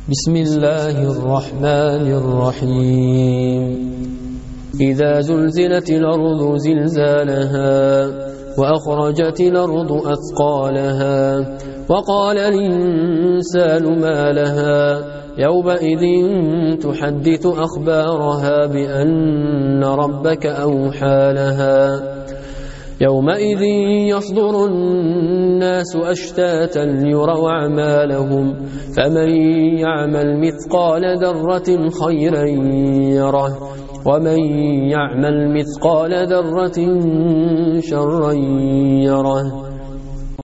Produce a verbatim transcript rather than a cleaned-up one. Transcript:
بسم الله الرحمن الرحيم إذا زلزلت الأرض زلزالها وأخرجت الأرض أثقالها وقال الإنسان ما لها يومئذ تحدث أخبارها بأن ربك أوحى لها يومئذ يصدر الناس أشتاتا ليروا أعمالهم فمن يعمل مثقال ذرة خيرا يره ومن يعمل مثقال ذرة شرا يره